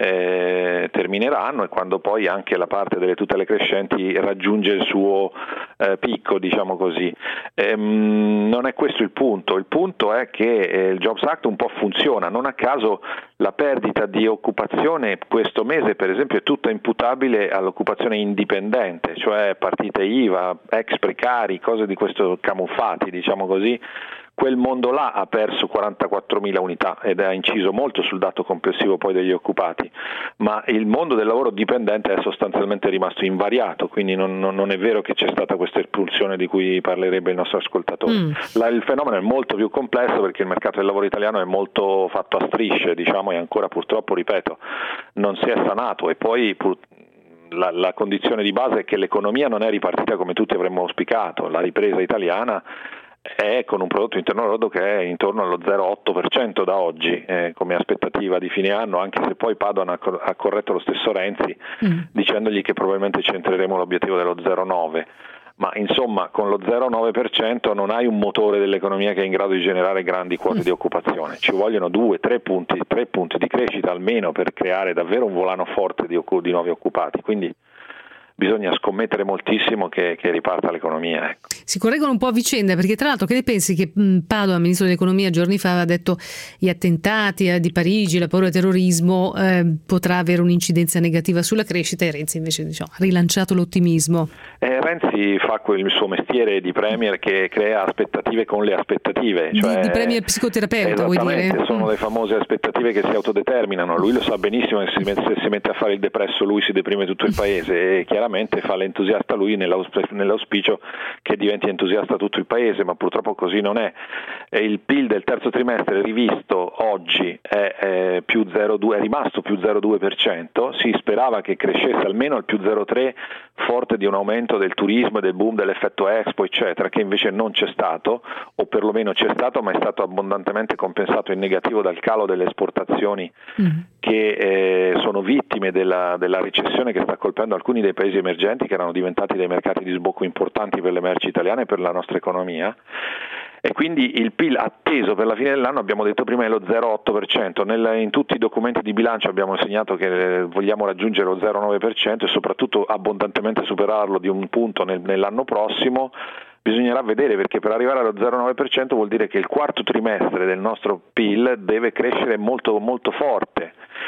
Eh, termineranno e quando poi anche la parte delle tutele crescenti raggiunge il suo eh, picco, diciamo così. Ehm, non è questo il punto, il punto è che eh, il Jobs Act un po' funziona, non a caso la perdita di occupazione questo mese per esempio è tutta imputabile all'occupazione indipendente, cioè partite I V A, ex precari, cose di questo camuffati, diciamo così, quel mondo là ha perso quarantaquattromila unità ed ha inciso molto sul dato complessivo poi degli occupati, ma il mondo del lavoro dipendente è sostanzialmente rimasto invariato, quindi non, non, non è vero che c'è stata questa espulsione di cui parlerebbe il nostro ascoltatore. Mm. La, il fenomeno è molto più complesso perché il mercato del lavoro italiano è molto fatto a strisce, diciamo, e ancora purtroppo, ripeto, non si è sanato, e poi pur, la, la condizione di base è che l'economia non è ripartita come tutti avremmo auspicato. La ripresa italiana è con un prodotto interno lordo che è intorno allo zero virgola otto per cento da oggi eh, come aspettativa di fine anno, anche se poi Padoan ha, cor- ha corretto lo stesso Renzi mm. dicendogli che probabilmente centreremo l'obiettivo dello zero virgola nove, ma insomma con lo zero virgola nove per cento non hai un motore dell'economia che è in grado di generare grandi quote mm. di occupazione. Ci vogliono due, tre punti, tre punti di crescita almeno per creare davvero un volano forte di, occu- di nuovi occupati, quindi bisogna scommettere moltissimo che, che riparta l'economia. Ecco. Si correggono un po' a vicenda, perché tra l'altro che ne pensi che Padoan, ministro dell'economia, giorni fa aveva detto gli attentati eh, di Parigi, la paura del terrorismo eh, potrà avere un'incidenza negativa sulla crescita, e Renzi invece diciamo, ha rilanciato l'ottimismo. Eh, Renzi fa quel suo mestiere di premier che crea aspettative con le aspettative. Cioè, di, di premier psicoterapeuta, vuoi dire? Sono mm. le famose aspettative che si autodeterminano. Lui lo sa benissimo che se si mette a fare il depresso lui si deprime tutto il paese, e chiaramente fa l'entusiasta lui nell'auspicio che diventi entusiasta tutto il paese, ma purtroppo così non è. Il P I L del terzo trimestre rivisto oggi è, è, più zero virgola due, è rimasto più zero virgola due per cento, si sperava che crescesse almeno al più zero virgola tre, forte di un aumento del turismo e del boom dell'effetto Expo eccetera, che invece non c'è stato, o perlomeno c'è stato ma è stato abbondantemente compensato in negativo dal calo delle esportazioni mm. che eh, sono vittime della, della recessione che sta colpendo alcuni dei paesi emergenti che erano diventati dei mercati di sbocco importanti per le merci italiane e per la nostra economia. E quindi il P I L atteso per la fine dell'anno, abbiamo detto prima, è lo zero virgola otto per cento. Nel, in tutti i documenti di bilancio abbiamo segnato che vogliamo raggiungere lo zero virgola nove per cento e soprattutto abbondantemente superarlo di un punto nel, nell'anno prossimo. Bisognerà vedere, perché per arrivare allo zero virgola nove per cento vuol dire che il quarto trimestre del nostro P I L deve crescere molto, molto forte.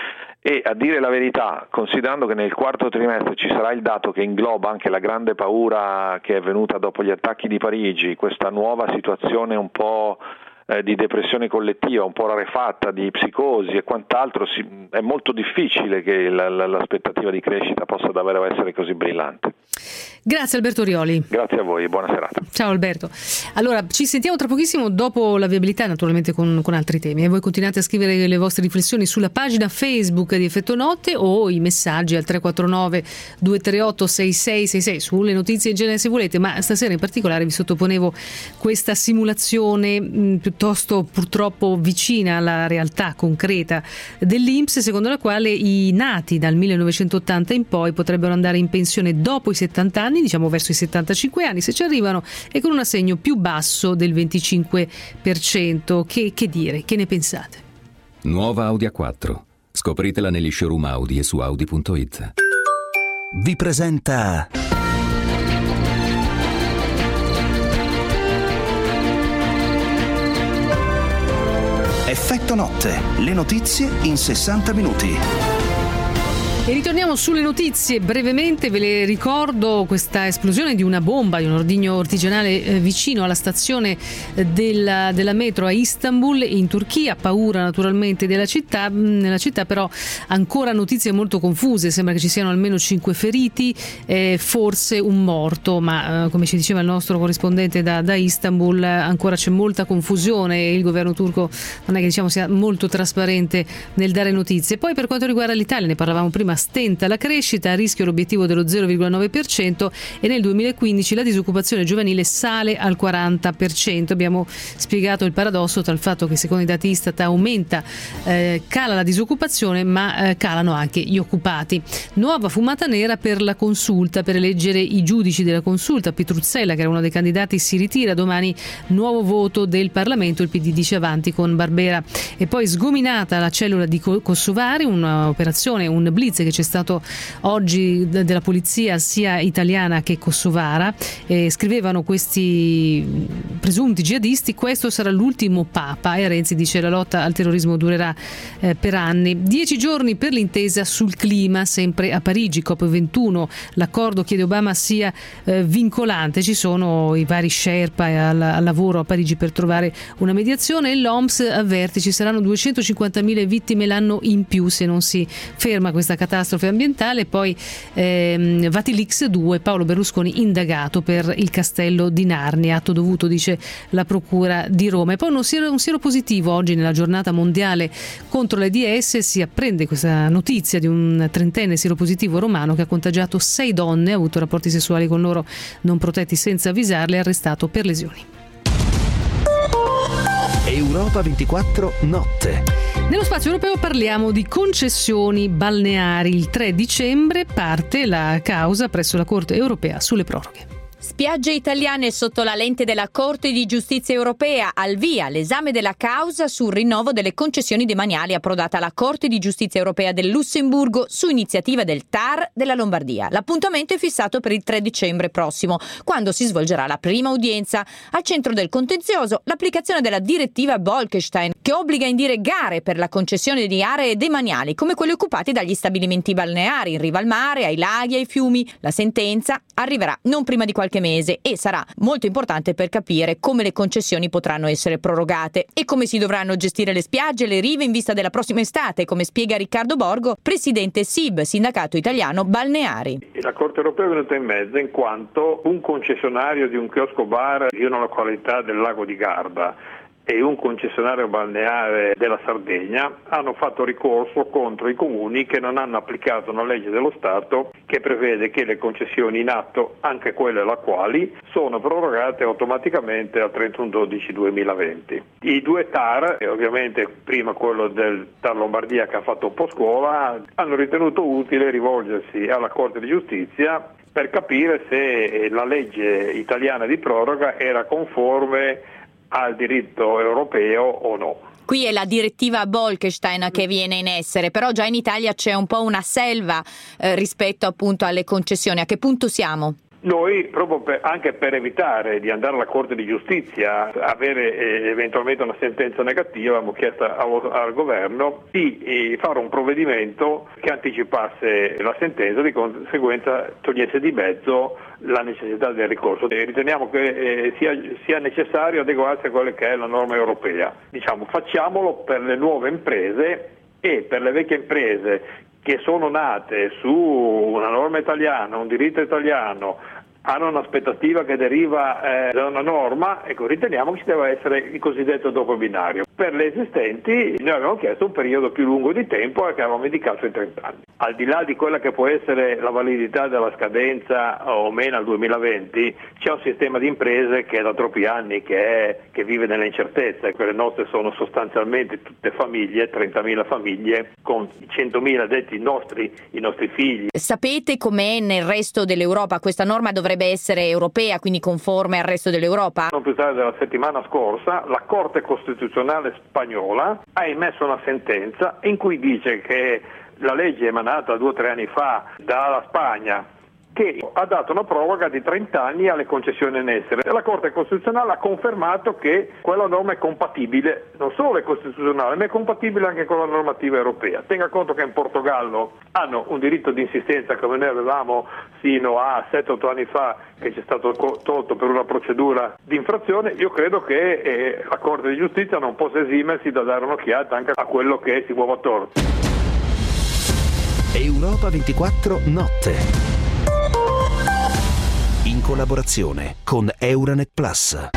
E a dire la verità, considerando che nel quarto trimestre ci sarà il dato che ingloba anche la grande paura che è venuta dopo gli attacchi di Parigi, questa nuova situazione un po' eh, di depressione collettiva, un po' rarefatta, di psicosi e quant'altro, si, è molto difficile che la, la, l'aspettativa di crescita possa davvero essere così brillante. Grazie Alberto Rioli. Grazie a voi, buona serata. Ciao Alberto. Allora, ci sentiamo tra pochissimo dopo la viabilità, naturalmente con, con altri temi. E voi continuate a scrivere le vostre riflessioni sulla pagina Facebook di Effetto Notte o i messaggi al tre quattro nove due tre otto sei sei sei sei sulle notizie in genere se volete, ma stasera in particolare vi sottoponevo questa simulazione mh, piuttosto purtroppo vicina alla realtà concreta dell'I N P S, secondo la quale i nati dal millenovecentottanta in poi potrebbero andare in pensione dopo i settanta anni, diciamo verso i settantacinque anni se ci arrivano, e con un assegno più basso del venticinque per cento. Che, che dire, che ne pensate? Nuova Audi A quattro. Scopritela negli showroom Audi e su Audi punto it. Vi presenta Effetto Notte, le notizie in sessanta minuti. E ritorniamo sulle notizie brevemente. Ve le ricordo questa esplosione di una bomba, di un ordigno artigianale eh, vicino alla stazione della, della metro a Istanbul in Turchia. Paura naturalmente della città, nella città però ancora notizie molto confuse, sembra che ci siano almeno cinque feriti, eh, forse un morto, ma eh, come ci diceva il nostro corrispondente da, da Istanbul, ancora c'è molta confusione e il governo turco non è che diciamo sia molto trasparente nel dare notizie. Poi per quanto riguarda l'Italia, ne parlavamo prima, stenta la crescita, a rischio l'obiettivo dello zero virgola nove per cento, e nel duemilaquindici la disoccupazione giovanile sale al quaranta per cento. Abbiamo spiegato il paradosso tra il fatto che secondo i dati Istat aumenta, eh, cala la disoccupazione, ma eh, calano anche gli occupati. Nuova fumata nera per la consulta, per eleggere i giudici della consulta. Pitruzzella, che era uno dei candidati, si ritira. Domani nuovo voto del Parlamento, il P D dice avanti con Barbera. E poi sgominata la cellula di Kosovari, un'operazione, un blitz che che c'è stato oggi della polizia sia italiana che kosovara. Eh, scrivevano questi presunti jihadisti: questo sarà l'ultimo papa, e Renzi dice la lotta al terrorismo durerà eh, per anni. Dieci giorni per l'intesa sul clima, sempre a Parigi, COP ventuno. L'accordo chiede Obama sia eh, vincolante. Ci sono i vari Sherpa al, al lavoro a Parigi per trovare una mediazione, e l'O M S avverte ci saranno duecentocinquantamila vittime l'anno in più se non si ferma questa catastrofe ambientale. Poi ehm, Vatilix due, Paolo Berlusconi indagato per il castello di Narnia, atto dovuto, dice la procura di Roma. E poi un siero, un siero positivo oggi nella giornata mondiale contro l'AIDS. Si apprende questa notizia di un trentenne sieropositivo romano che ha contagiato sei donne, ha avuto rapporti sessuali con loro non protetti senza avvisarle, arrestato per lesioni. Europa ventiquattro notte. Nello spazio europeo parliamo di concessioni balneari. Il tre dicembre parte la causa presso la Corte europea sulle proroghe. Spiagge italiane sotto la lente della Corte di Giustizia europea. Al via l'esame della causa sul rinnovo delle concessioni demaniali approdata alla Corte di Giustizia europea del Lussemburgo su iniziativa del T A R della Lombardia. L'appuntamento è fissato per il tre dicembre prossimo, quando si svolgerà la prima udienza. Al centro del contenzioso l'applicazione della direttiva Bolkestein, che obbliga a indire gare per la concessione di aree demaniali come quelle occupate dagli stabilimenti balneari in riva al mare, ai laghi, ai fiumi. La sentenza arriverà non prima di qualche mese e sarà molto importante per capire come le concessioni potranno essere prorogate e come si dovranno gestire le spiagge e le rive in vista della prossima estate, come spiega Riccardo Borgo, presidente S I B, Sindacato Italiano Balneari. La Corte europea è venuta in mezzo in quanto un concessionario di un chiosco bar in una località del lago di Garda e un concessionario balneare della Sardegna hanno fatto ricorso contro i comuni che non hanno applicato una legge dello Stato che prevede che le concessioni in atto, anche quelle lacuali, sono prorogate automaticamente al trentuno dicembre duemilaventi. I due T A R, e ovviamente prima quello del T A R Lombardia che ha fatto un po' scuola, hanno ritenuto utile rivolgersi alla Corte di Giustizia per capire se la legge italiana di proroga era conforme al diritto europeo o no. Qui è la direttiva Bolkestein che viene in essere, però già in Italia c'è un po' una selva eh, rispetto appunto alle concessioni. A che punto siamo? Noi, proprio per, anche per evitare di andare alla Corte di Giustizia, avere eh, eventualmente una sentenza negativa, abbiamo chiesto al, al governo di eh, fare un provvedimento che anticipasse la sentenza, di conseguenza togliesse di mezzo la necessità del ricorso. E riteniamo che eh, sia, sia necessario adeguarsi a quella che è la norma europea. Diciamo, facciamolo per le nuove imprese e per le vecchie imprese che sono nate su una norma italiana, un diritto italiano, hanno un'aspettativa che deriva eh, da una norma, ecco, riteniamo che ci deve essere il cosiddetto doppio binario. Per le esistenti noi abbiamo chiesto un periodo più lungo di tempo e che avevamo indicato in trenta anni. Al di là di quella che può essere la validità della scadenza o meno al duemilaventi, c'è un sistema di imprese che è da troppi anni che, è, che vive nell'incertezza. Quelle nostre sono sostanzialmente tutte famiglie, trentamila famiglie, con centomila addetti nostri, i nostri figli. Sapete com'è nel resto dell'Europa? Questa norma dovrebbe essere europea, quindi conforme al resto dell'Europa? Non più tardi della settimana scorsa la Corte Costituzionale spagnola ha emesso una sentenza in cui dice che la legge emanata due o tre anni fa dalla Spagna, che ha dato una proroga di trenta anni alle concessioni in essere. La Corte Costituzionale ha confermato che quella norma è compatibile, non solo è costituzionale, ma è compatibile anche con la normativa europea. Tenga conto che in Portogallo hanno un diritto di insistenza come noi avevamo sino a sette otto anni fa, che ci è stato tolto per una procedura di infrazione. Io credo che eh, la Corte di Giustizia non possa esimersi da dare un'occhiata anche a quello che si muove attorno. Europa ventiquattro notte. In collaborazione con Euranet Plus.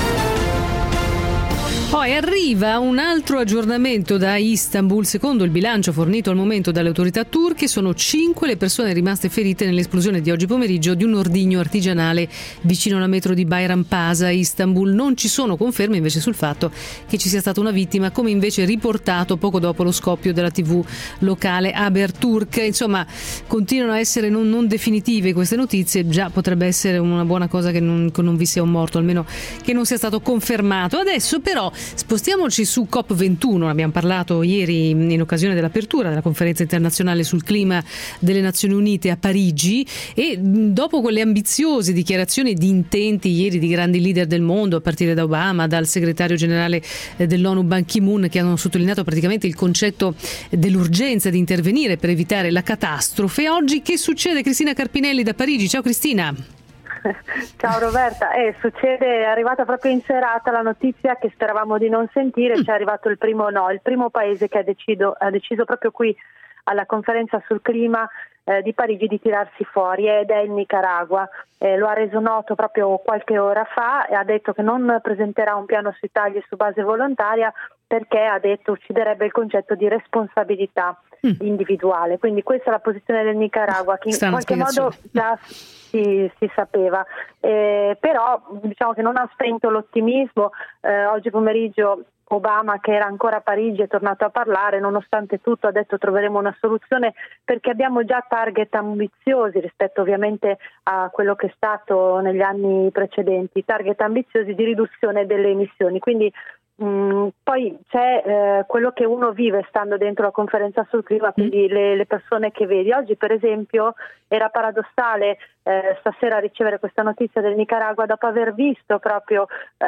Poi arriva un altro aggiornamento da Istanbul. Secondo il bilancio fornito al momento dalle autorità turche, sono cinque le persone rimaste ferite nell'esplosione di oggi pomeriggio di un ordigno artigianale vicino alla metro di Bayrampaşa a Istanbul. Non ci sono conferme invece sul fatto che ci sia stata una vittima, come invece riportato poco dopo lo scoppio della tivù locale Haberturk. Insomma, continuano a essere non, non definitive queste notizie. Già potrebbe essere una buona cosa che non, che non vi sia un morto, almeno che non sia stato confermato. Adesso però spostiamoci su COP ventuno, ne abbiamo parlato ieri in occasione dell'apertura della conferenza internazionale sul clima delle Nazioni Unite a Parigi, e dopo quelle ambiziose dichiarazioni di intenti ieri di grandi leader del mondo, a partire da Obama, dal segretario generale dell'ONU Ban Ki-moon, che hanno sottolineato praticamente il concetto dell'urgenza di intervenire per evitare la catastrofe, oggi che succede? Cristina Carpinelli da Parigi. Ciao Cristina. Ciao Roberta, eh, succede, è arrivata proprio in serata la notizia che speravamo di non sentire, mm. C'è arrivato il primo no, il primo paese che ha deciso, ha deciso proprio qui alla conferenza sul clima eh, di Parigi di tirarsi fuori, ed è il Nicaragua. Eh, lo ha reso noto proprio qualche ora fa e ha detto che non presenterà un piano sui tagli su base volontaria perché, ha detto, ucciderebbe il concetto di responsabilità mm. individuale. Quindi questa è la posizione del Nicaragua, che in Strana qualche modo già si, si sapeva, eh, però diciamo che non ha spento l'ottimismo. Eh, oggi pomeriggio Obama, che era ancora a Parigi, è tornato a parlare. Nonostante tutto ha detto troveremo una soluzione, perché abbiamo già target ambiziosi rispetto ovviamente a quello che è stato negli anni precedenti, target ambiziosi di riduzione delle emissioni. Quindi Mm, poi c'è eh, quello che uno vive stando dentro la conferenza sul clima, quindi mm. le, le persone che vedi. Oggi per esempio era paradossale eh, stasera ricevere questa notizia del Nicaragua dopo aver visto proprio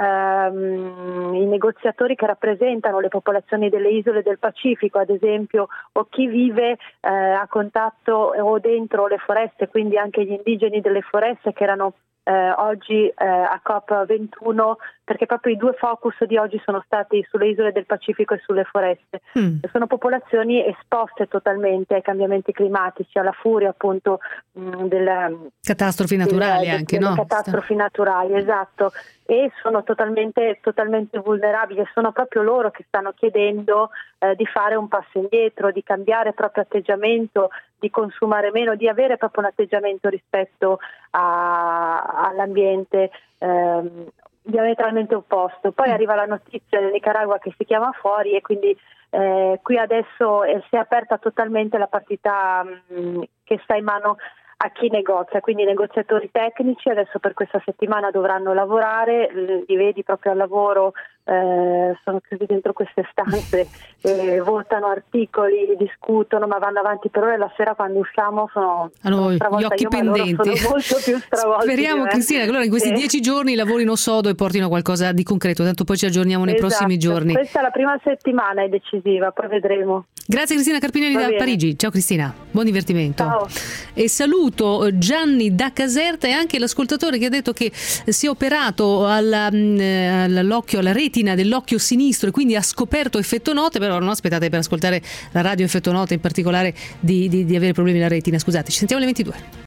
ehm, i negoziatori che rappresentano le popolazioni delle isole del Pacifico, ad esempio, o chi vive eh, a contatto o dentro le foreste, quindi anche gli indigeni delle foreste che erano Eh, oggi eh, a COP ventuno, perché proprio i due focus di oggi sono stati sulle isole del Pacifico e sulle foreste. Mm. Sono popolazioni esposte totalmente ai cambiamenti climatici, alla furia appunto mh, delle catastrofi naturali, delle, anche delle no? catastrofi naturali, esatto, e sono totalmente, totalmente vulnerabili. Sono proprio loro che stanno chiedendo eh, di fare un passo indietro, di cambiare il proprio atteggiamento, di consumare meno, di avere proprio un atteggiamento rispetto a, all'ambiente ehm, diametralmente opposto. Poi arriva la notizia del Nicaragua che si chiama fuori, e quindi eh, qui adesso eh, si è aperta totalmente la partita mh, che sta in mano a chi negozia, quindi i negoziatori tecnici adesso per questa settimana dovranno lavorare, li vedi proprio al lavoro, eh, sono chiusi dentro queste stanze, eh, votano articoli, discutono, ma vanno avanti per ore. La sera quando usciamo sono, sono stravolta gli occhi io, pendenti. Sono molto più stravolti. Speriamo, Cristina, che allora in questi eh. dieci giorni lavorino sodo e portino qualcosa di concreto, tanto poi ci aggiorniamo nei esatto. prossimi giorni. Questa è la prima settimana, è decisiva, poi vedremo. Grazie Cristina Carpinelli da Parigi. Ciao Cristina, buon divertimento. Ciao. E saluto Gianni da Caserta e anche l'ascoltatore che ha detto che si è operato alla, all'occhio, alla retina dell'occhio sinistro e quindi ha scoperto effetto note, però non aspettate per ascoltare la radio effetto note in particolare di, di, di avere problemi alla retina. Scusate, ci sentiamo alle ventidue.